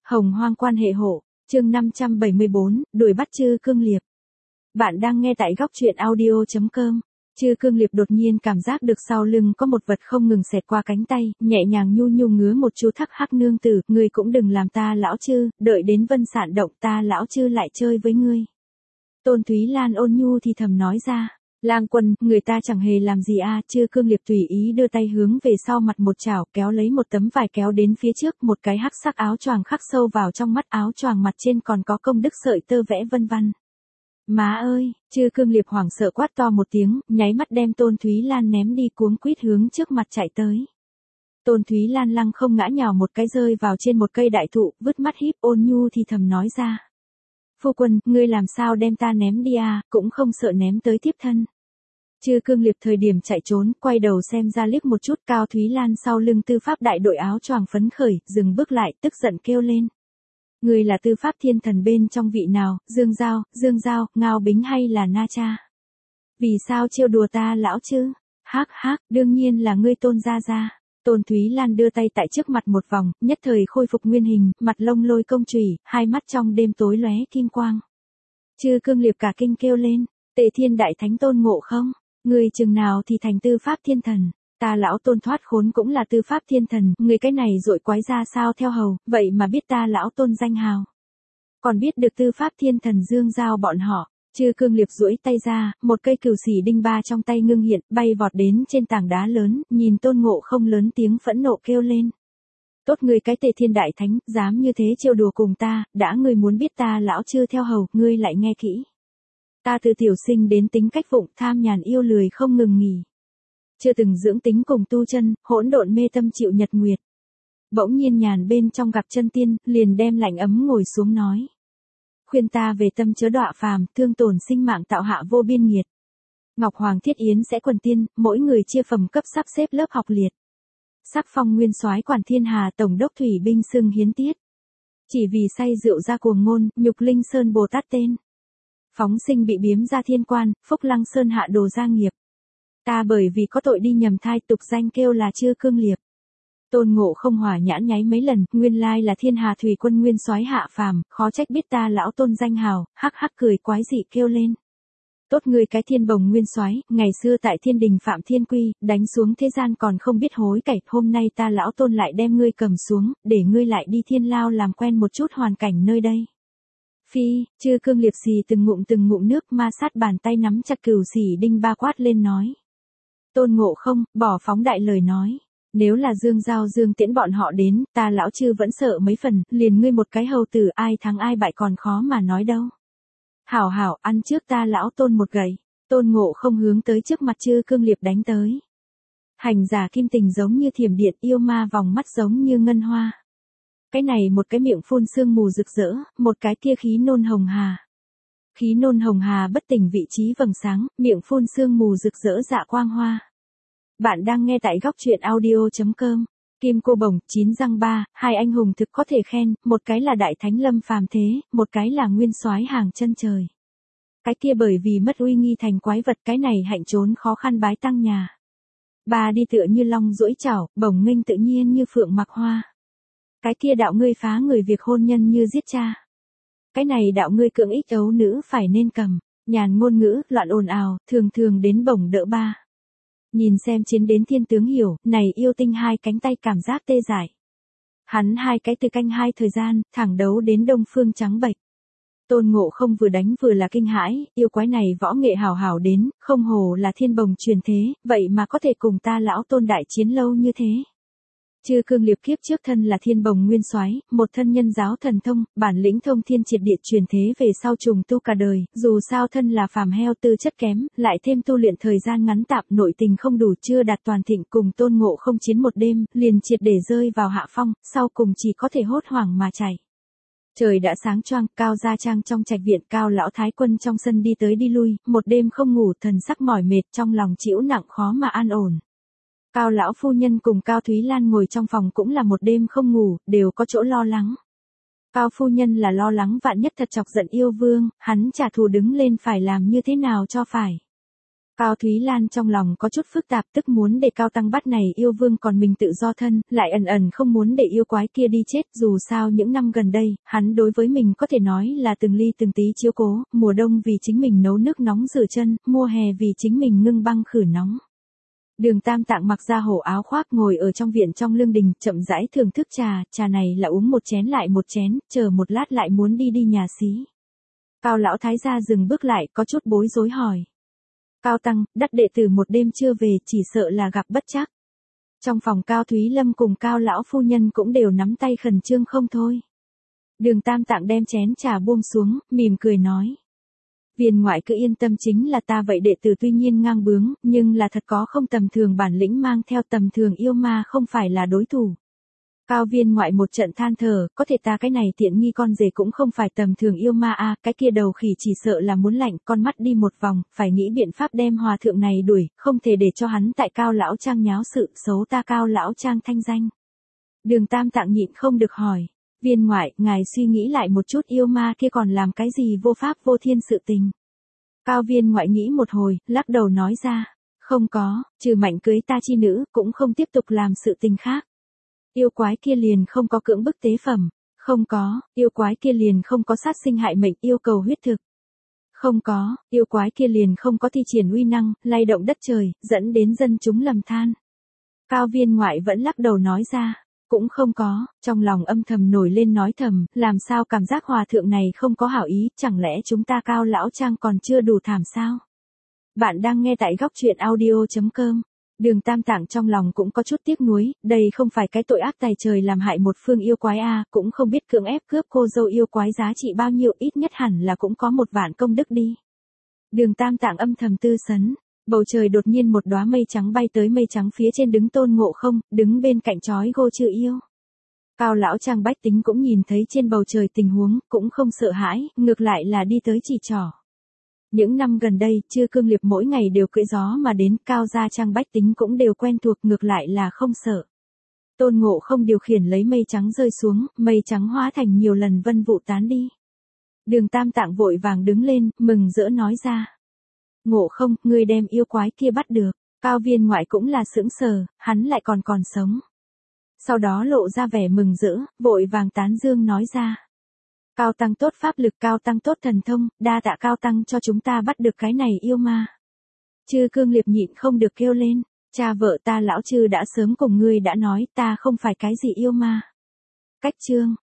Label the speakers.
Speaker 1: Hồng hoang quan hệ hộ, chương 574, đuổi bắt Chư Cương Liệp. Bạn đang nghe tại góc truyện audio.com. Chư Cương Liệp đột nhiên cảm giác được sau lưng có một vật không ngừng xẹt qua cánh tay, nhẹ nhàng nhu nhu ngứa một chú thắc hắc nương tử, ngươi cũng đừng làm ta lão Chư, đợi đến Vân Sạn động ta lão Chư lại chơi với ngươi. Tôn Thúy Lan ôn nhu thì thầm nói ra. Lang Quân, người ta chẳng hề làm gì a. Chư Cương Liệp tùy ý đưa tay hướng về sau mặt một chảo, kéo lấy một tấm vải kéo đến phía trước, một cái hắc sắc áo choàng khắc sâu vào trong mắt, áo choàng mặt trên còn có công đức sợi tơ vẽ vân vân. Má ơi, Chư Cương Liệp hoảng sợ quát to một tiếng, nháy mắt đem Tôn Thúy Lan ném đi, cuống quýt hướng trước mặt chạy tới. Tôn Thúy Lan lăng không ngã nhào một cái rơi vào trên một cây đại thụ, vứt mắt híp ôn nhu thì thầm nói ra. Phu quân, ngươi làm sao đem ta ném đi à, cũng không sợ ném tới tiếp thân. Chư Cương Liệp thời điểm chạy trốn, quay đầu xem ra liếc một chút, Cao Thúy Lan sau lưng tư pháp đại đội áo choàng phấn khởi, dừng bước lại, tức giận kêu lên. Người là tư pháp thiên thần bên trong vị nào, Dương Giao, Ngao Bính hay là Na Cha? Vì sao trêu đùa ta lão chứ? Hắc hắc, đương nhiên là ngươi Tôn gia gia. Tôn Thúy Lan đưa tay tại trước mặt một vòng, nhất thời khôi phục nguyên hình, mặt lông lôi công chùy, hai mắt trong đêm tối lóe kim quang. Chư Cương Liệp cả kinh kêu lên, Tề Thiên Đại Thánh Tôn Ngộ Không? Người chừng nào thì thành tư pháp thiên thần, ta lão Tôn thoát khốn cũng là tư pháp thiên thần, người cái này dội quái ra sao theo hầu, vậy mà biết ta lão Tôn danh hào. Còn biết được tư pháp thiên thần Dương Giao bọn họ. Chư Cương Liệp duỗi tay ra, một cây cửu xỉ đinh ba trong tay ngưng hiện, bay vọt đến trên tảng đá lớn, nhìn Tôn Ngộ Không lớn tiếng phẫn nộ kêu lên. Tốt ngươi cái Tề Thiên Đại Thánh, dám như thế trêu đùa cùng ta, đã ngươi muốn biết ta lão Chư theo hầu, ngươi lại nghe kỹ. Ta từ tiểu sinh đến tính cách vụng, tham nhàn yêu lười không ngừng nghỉ. Chưa từng dưỡng tính cùng tu chân, hỗn độn mê tâm chịu nhật nguyệt. Bỗng nhiên nhàn bên trong gặp chân tiên, liền đem lạnh ấm ngồi xuống nói. Khuyên ta về tâm chớ đọa phàm, thương tổn sinh mạng tạo hạ vô biên nghiệt. Ngọc Hoàng Thiết Yến sẽ quần tiên, mỗi người chia phẩm cấp sắp xếp lớp học liệt. Sắc phong nguyên soái quản thiên hà, tổng đốc thủy binh xưng hiến tiết. Chỉ vì say rượu ra cuồng ngôn, nhục linh sơn Bồ Tát tên. Phóng sinh bị biếm ra thiên quan, phúc lăng sơn hạ đồ gia nghiệp. Ta bởi vì có tội đi nhầm thai, tục danh kêu là Chư Cương Liệp. Tôn Ngộ Không hỏa nhãn nháy mấy lần, nguyên lai là thiên hà thủy quân nguyên soái hạ phàm, khó trách biết ta lão Tôn danh hào, hắc hắc cười quái dị kêu lên. Tốt ngươi cái thiên bồng nguyên soái, ngày xưa tại thiên đình phạm thiên quy, đánh xuống thế gian còn không biết hối cải, hôm nay ta lão Tôn lại đem ngươi cầm xuống, để ngươi lại đi thiên lao làm quen một chút hoàn cảnh nơi đây. Phi, Chư Cương Liệp xì từng ngụm nước, ma sát bàn tay nắm chặt cửu xỉ đinh ba quát lên nói. Tôn Ngộ Không, bỏ phóng đại lời nói. Nếu là Dương Giao Dương Tiễn bọn họ đến, ta lão Chư vẫn sợ mấy phần, liền ngươi một cái hầu tử, ai thắng ai bại còn khó mà nói đâu. Hảo hảo, ăn trước ta lão Tôn một gậy. Tôn Ngộ Không hướng tới trước mặt Chư Cương Liệp đánh tới. Hành giả kim tình giống như thiểm điện, yêu ma vòng mắt giống như ngân hoa. Cái này một cái miệng phun sương mù rực rỡ, một cái kia khí nôn hồng hà. Khí nôn hồng hà bất tỉnh vị trí vầng sáng, miệng phun sương mù rực rỡ dạ quang hoa. Bạn đang nghe tại góc truyện audio.com. Kim cô bổng, 9 răng ba, hai anh hùng thực có thể khen, một cái là đại thánh lâm phàm thế, một cái là nguyên soái hàng chân trời. Cái kia bởi vì mất uy nghi thành quái vật, cái này hạnh trốn khó khăn bái tăng nhà. Ba đi tựa như long duỗi chảo, bổng nghênh tự nhiên như phượng mặc hoa. Cái kia đạo ngươi phá người việc hôn nhân như giết cha. Cái này đạo ngươi cưỡng ích ấu nữ phải nên cầm, nhàn ngôn ngữ, loạn ồn ào, thường đến bổng đỡ ba. Nhìn xem chiến đến thiên tướng hiểu, này yêu tinh hai cánh tay cảm giác tê dại. Hắn hai cái từ canh hai thời gian, thẳng đấu đến đông phương trắng bệch. Tôn Ngộ Không vừa đánh vừa là kinh hãi, yêu quái này võ nghệ hảo hảo đến, không hồ là thiên bồng truyền thế, vậy mà có thể cùng ta lão Tôn đại chiến lâu như thế. Chư Cương Liệp kiếp trước thân là thiên bồng nguyên soái, một thân nhân giáo thần thông, bản lĩnh thông thiên triệt địa truyền thế về sau trùng tu cả đời, dù sao thân là phàm heo tư chất kém, lại thêm tu luyện thời gian ngắn tạm, nội tình không đủ chưa đạt toàn thịnh, cùng Tôn Ngộ Không chiến một đêm, liền triệt để rơi vào hạ phong, sau cùng chỉ có thể hốt hoảng mà chạy. Trời đã sáng choang, Cao gia trang trong trạch viện, Cao lão thái quân trong sân đi tới đi lui, một đêm không ngủ, thần sắc mỏi mệt, trong lòng chịu nặng khó mà an ổn. Cao lão phu nhân cùng Cao Thúy Lan ngồi trong phòng cũng là một đêm không ngủ, đều có chỗ lo lắng. Cao phu nhân là lo lắng vạn nhất thật chọc giận yêu vương, hắn trả thù đứng lên phải làm như thế nào cho phải. Cao Thúy Lan trong lòng có chút phức tạp, tức muốn để Cao Tăng bắt này yêu vương còn mình tự do thân, lại ẩn ẩn không muốn để yêu quái kia đi chết, dù sao những năm gần đây, hắn đối với mình có thể nói là từng ly từng tí chiếu cố, mùa đông vì chính mình nấu nước nóng rửa chân, mùa hè vì chính mình ngưng băng khử nóng. Đường Tam Tạng mặc ra hổ áo khoác ngồi ở trong viện trong lương đình, chậm rãi thưởng thức trà này là uống một chén lại một chén, chờ một lát lại muốn đi nhà xí. Cao lão thái gia dừng bước lại, có chút bối rối hỏi. Cao Tăng, đắc đệ tử một đêm chưa về, chỉ sợ là gặp bất trắc. Trong phòng Cao Thúy Lâm cùng Cao lão phu nhân cũng đều nắm tay khẩn trương không thôi. Đường Tam Tạng đem chén trà buông xuống, mỉm cười nói. Viên ngoại cứ yên tâm, chính là ta vậy đệ tử tuy nhiên ngang bướng, nhưng là thật có không tầm thường bản lĩnh, mang theo tầm thường yêu ma không phải là đối thủ. Cao viên ngoại một trận than thở, có thể ta cái này tiện nghi con rể cũng không phải tầm thường yêu ma a, cái kia đầu khỉ chỉ sợ là muốn lạnh, con mắt đi một vòng, phải nghĩ biện pháp đem hòa thượng này đuổi, không thể để cho hắn tại Cao lão trang nháo sự, xấu ta Cao lão trang thanh danh. Đường Tam Tạng nhịn không được hỏi, viên ngoại, ngài suy nghĩ lại một chút, yêu ma kia còn làm cái gì vô pháp vô thiên sự tình. Cao viên ngoại nghĩ một hồi, lắc đầu nói ra, không có, trừ mạnh cưới ta chi nữ, cũng không tiếp tục làm sự tình khác. Yêu quái kia liền không có cưỡng bức tế phẩm, không có, yêu quái kia liền không có sát sinh hại mệnh, yêu cầu huyết thực. Không có, yêu quái kia liền không có thi triển uy năng, lay động đất trời, dẫn đến dân chúng lầm than. Cao viên ngoại vẫn lắc đầu nói ra, cũng không có, trong lòng âm thầm nổi lên nói thầm, làm sao cảm giác hòa thượng này không có hảo ý, chẳng lẽ chúng ta Cao lão trang còn chưa đủ thảm sao? Bạn đang nghe tại góc truyện audio.com. Đường Tam Tạng trong lòng cũng có chút tiếc nuối, đây không phải cái tội ác tày trời làm hại một phương yêu quái a, cũng không biết cưỡng ép cướp cô dâu yêu quái giá trị bao nhiêu, ít nhất hẳn là cũng có 1 vạn công đức đi. Đường Tam Tạng âm thầm tư sấn, bầu trời đột nhiên một đóa mây trắng bay tới, mây trắng phía trên đứng Tôn Ngộ Không, đứng bên cạnh chói gô chư yêu. Cao lão trang bách tính cũng nhìn thấy trên bầu trời tình huống, cũng không sợ hãi, ngược lại là đi tới chỉ trỏ. Những năm gần đây, Chư Cương Liệp mỗi ngày đều cưỡi gió mà đến, Cao gia trang bách tính cũng đều quen thuộc, ngược lại là không sợ. Tôn Ngộ Không điều khiển lấy mây trắng rơi xuống, mây trắng hóa thành nhiều lần vân vụ tán đi. Đường Tam Tạng vội vàng đứng lên, mừng rỡ nói ra. Ngộ Không, ngươi đem yêu quái kia bắt được. Cao viên ngoại cũng là sững sờ, hắn lại còn sống. Sau đó lộ ra vẻ mừng rỡ, vội vàng tán dương nói ra. Cao Tăng tốt pháp lực, Cao Tăng tốt thần thông, đa tạ Cao Tăng cho chúng ta bắt được cái này yêu ma. Chư Cương Liệp nhịn không được kêu lên, cha vợ ta lão Chư đã sớm cùng ngươi đã nói, ta không phải cái gì yêu ma. Cách chương.